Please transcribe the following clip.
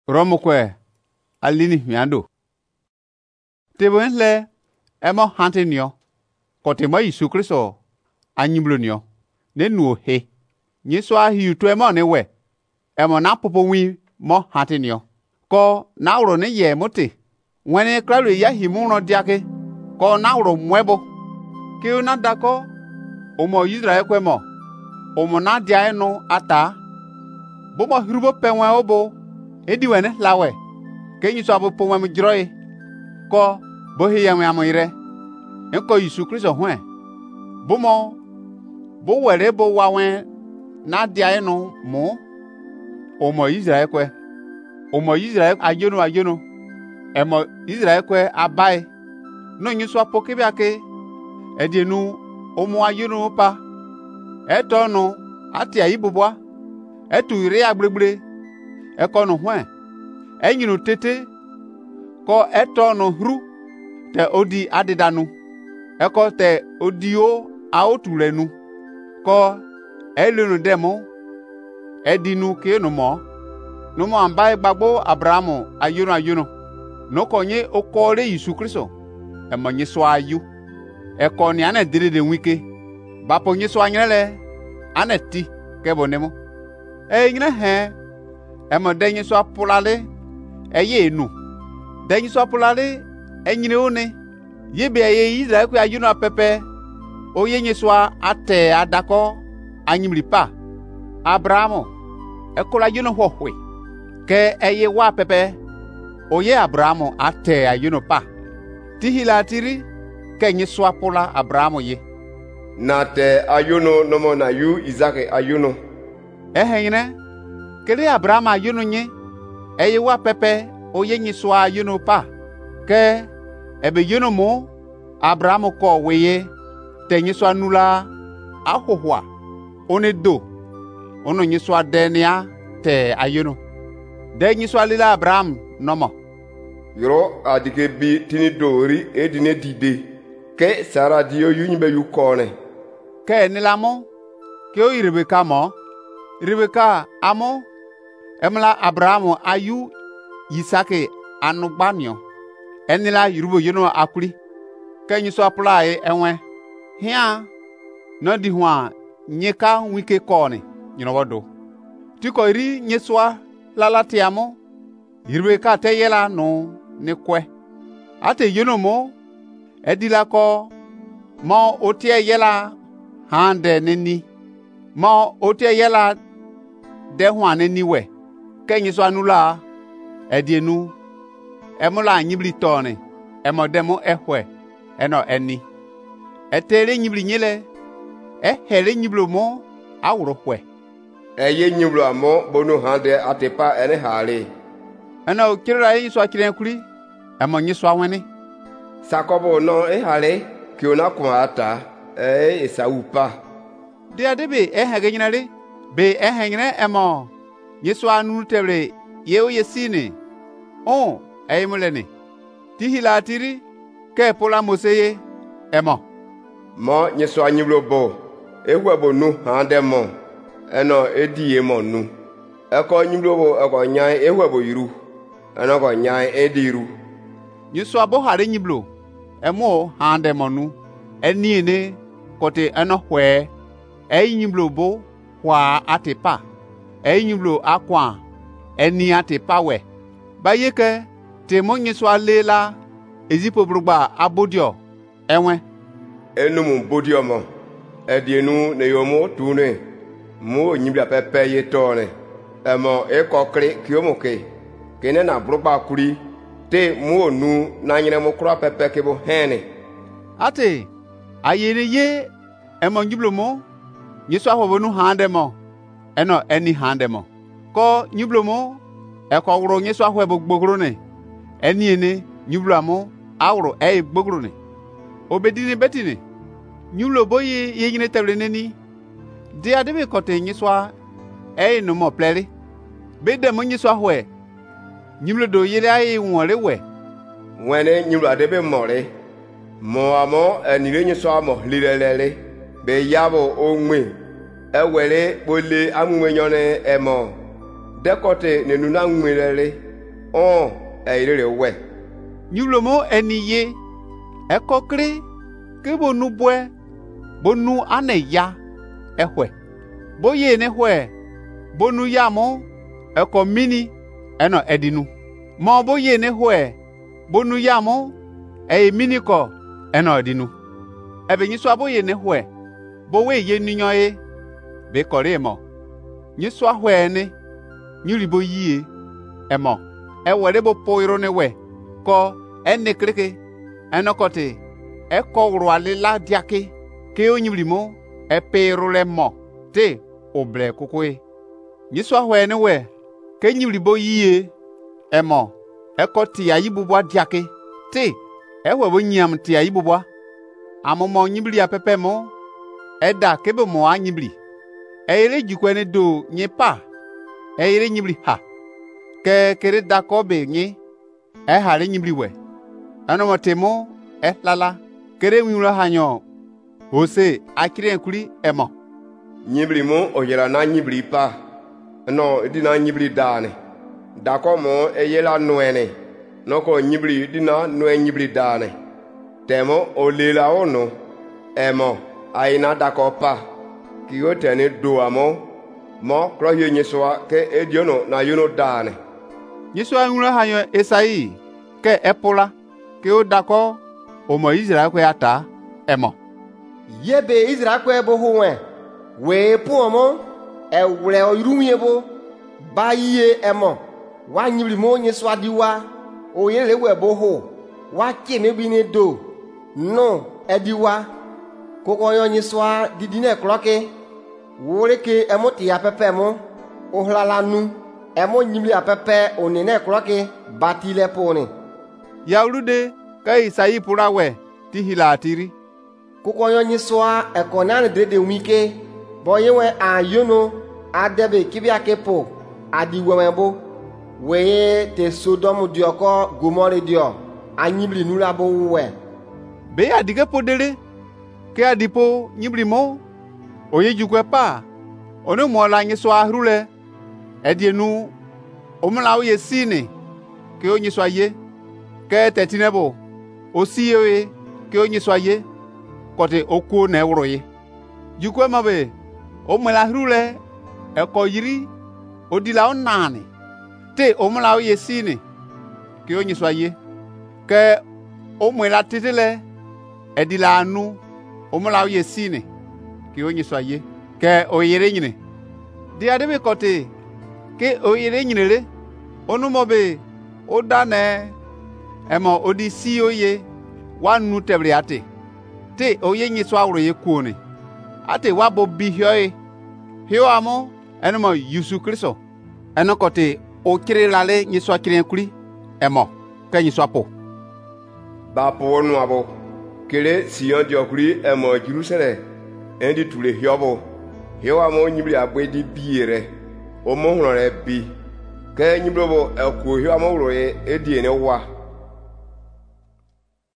Romukwe alini miando. Tebon le emo hantenio. Kote mo Yesu Kristo anyiblonio. Ne nuo he. Nyiswa hiu to emo ne we. Emo na popo wi mo hantenio. Ko na uro ne ye mote. Wene kralo ya himuno diake. Ko na uro mwebo. Ke una dako omo Israel kwemo. Omo na dia no ata. Bomo hirubo penwe obo. Edi wene lawe. Ke nyiswa bo pomwe mjroe. Ko bo he ya amoire. Enko Yesu Kristo hwe. Bomo bo were bo wawen na dia no mo. Omo Israel kwe. Omo Israel ajono. Emo Israel kwe abai. No nyiswa pokebe ake. Edienu omo ajono pa. Eto no ati ayibobwa. Etu ire agbregbre. Eko no hwe. Enyinu tete. Ko eto no hru. Te odi adidanu. Eko te odio aotulenu. Ko elenu demo. Edinu ke no mo. No mo ambaye gbagbo Abrahamu ayono. No konye okore Yesu Kristo. Emo nyeso ayu. Eko ni ane diride wike. Bapo nyeso anyele. Ane ti kebonemo. Nyine he. Emo denye so apulale. Eye enu. Denye so apulale. Enyine one. Yebe ye Israel kwe ayuno apepe. Oye nyeso ate adako. Anyimlipa. Abrahamu. Ekola ayuno hohwe. Ke eye wa pepe. Oye Abrahamu ate ayuno pa. Tihila tiri. Ke nyeso apula Abrahamu ye. Na te ayuno nomo na yu Isake ayuno. Nyine. Kele Abrahamu ayuno nye. Eye wa pepe. Oye nyeso ayuno pa. Ke ebe yuno mo. Abrahamu ko weye. Te nyeso anula. Ahohwa. One do. Ono nyeso adenia. Te ayuno. De nyeso alila Abraham nomo. Yoro adike bi tini dori edine dide. Ke Sara dio yunyibe yukone. Ke nilamo. Ke o Rebeka mo. Rebeka amo. Emla Abrahamu ayu Isake anugbanyo. Enila yurubo yono akuri. Ke nyiso apula enwe. Hia no di hwa nyeka wike kone. Yinowodo. Tiko iri nyeswa lalatiamo. Rebeka te yela no ne kwe. Ate yono mo. Edila ko. Mo otie yela hande neni. Mo otie yela de hwa neni we. Ke nyiso anula. Edienu. Emola nyibli tone. Emo demo ehwe. Eno eni. Etere nyibli nyele. Hele nyiblo mo. Awuro hwe. Eye nyiblo amo bonu hande atepa ene hale. Eno kirira yiso akiren kuri. Emo nyiso awene. Sakobo no hale. Kiona kwa ata. Esaupa. Dia debe hege nyinale. Be nyine emo. Nyiso anu tebre. Yeo yesine. On. Mulene. Tihila tiri. Ke pola moseye. Emo. Mo nyeso anyiblo bo. Ehwebo nu hande mo. Eno ediye mo nu. Eko anyiblo bo eko nyai ehwebo yiru. Eno ko nyai ediru. Nyeso abo hare nyiblo. Emo hande mo nu. Eniene kote eno hwe. Nyiblo bo hwa atepa. Nyiblo akwa. Eni atepa we. Bayeke te mo nyeso alela. Ezipo brugba abodio. Enwe. Enumu bodio mo. Edienu ne yomo tune. Mo nyibla pepe ye tone. Emo ekokri kiomoke. Kene na brugba kuri. Te mo nu na nyine mo kura pepe kebo hene. Ate. Ayere ye. Emo nyiblo mo. Nyeso ahobonu hande mo. Eno eni hande mo. Ko nyiblo mo. Eko wuro nyeso ahwebo gbogro ne. Eni ene. Nyiblo amo. Awro gbogro ne. Obedine betine. Nyulo boye yeyine tebre neni. De adebe kote nyiswa. No mo plele. Bede mo nyiswa hwe. Nyulo do yele wonre we. Wene nyulo adebe more. Mo amo enire nyiswa mo lilelele. Be yabo onwe. Ewele bole amumenyone emo. Dekote nenuna nwelele. on eire we nyulomo eniye ekokre ke bonu bwe bonu aneya ehwe boye ne hwe bonu yamo eko mini eno edinu mo boye ne hwe bonu yamo mini ko eno edinu ebe nyiso aboye ne hwe bo we ye ninyoye be koremo nyiso hwe ne nyulibo yie emo ewere bo poiro ne we ko enne kreke enokote eko rualila diake ke onyulimo epirule mo te oble kokwe nyiso hwe ne we ke nyulibo yie emo eko ti ayibubwa diake te ewe bo nyam ti ayibubwa amomo nyibli apepe mo eda kebe mo anyibli eyire jukwene do nyepa eyire nyibli ha ke kere dakobe nyi hare nyibli we anomotemo lala kere nwura hanyo ose akire kuri emo nyibli mo oyera na nyibli pa no dina nyibli dane dakomo eyela noene noko nyibli dina noe nyibli dane temo olela ono emo aina dakopa kiyo tene do amo mo krohye nyeswa ke ediono na yono dane nyeswa nwura hanyo esai ke epula ke o dako omo Israel ko ata emo yebe Israel ko ebo huwe we pu omo ewre oruye bo baye emo wa nyibli mo nyeswa diwa o yele we bo ho wa keme bi ne do no ediwa koko yo nyeswa didine kloke wore ke emo ti apepe mo o hlala nu emo nyibli apepe onene kloke batile poni yaulude kai sai purawe ti hilatiri koko yo nyeswa ekonan dede wike boyewe ayono adebe kibia kepo adiwemebo weye te Sodom dioko Gomore dio anyibli nula bo we be adige podele ke adipo nyibli mo oye jukwe pa ono mo la nyeswa hrule edienu omla oye sine ke onyeswa ye ke tetinebo osiye ke onyeswa ye kote okuo na ewro ye jukwe mabe omla hrule ekoyiri odila onani te omla oye sine ke onyeswa ye ke omla titile edila anu omla oye sine ke onyeswa ye ke oyere nyine di adebe kote ke oyere nyinele onumobe odane emo odi si oye wanu tebre ate te oye nyeswa wro ye kuone ate wabo bihyoe hio amo enmo Yesu Kristo enokote o kire lale nyeswa kire kuri emo ke nyeswa po ba po nu abo kele Sion diokuri emo Jerusalem endi tule hiobo hio amo nyibli agbedi biere o mo hro re bi ke nyiblo bo eko hio amo wro ye edie ne wa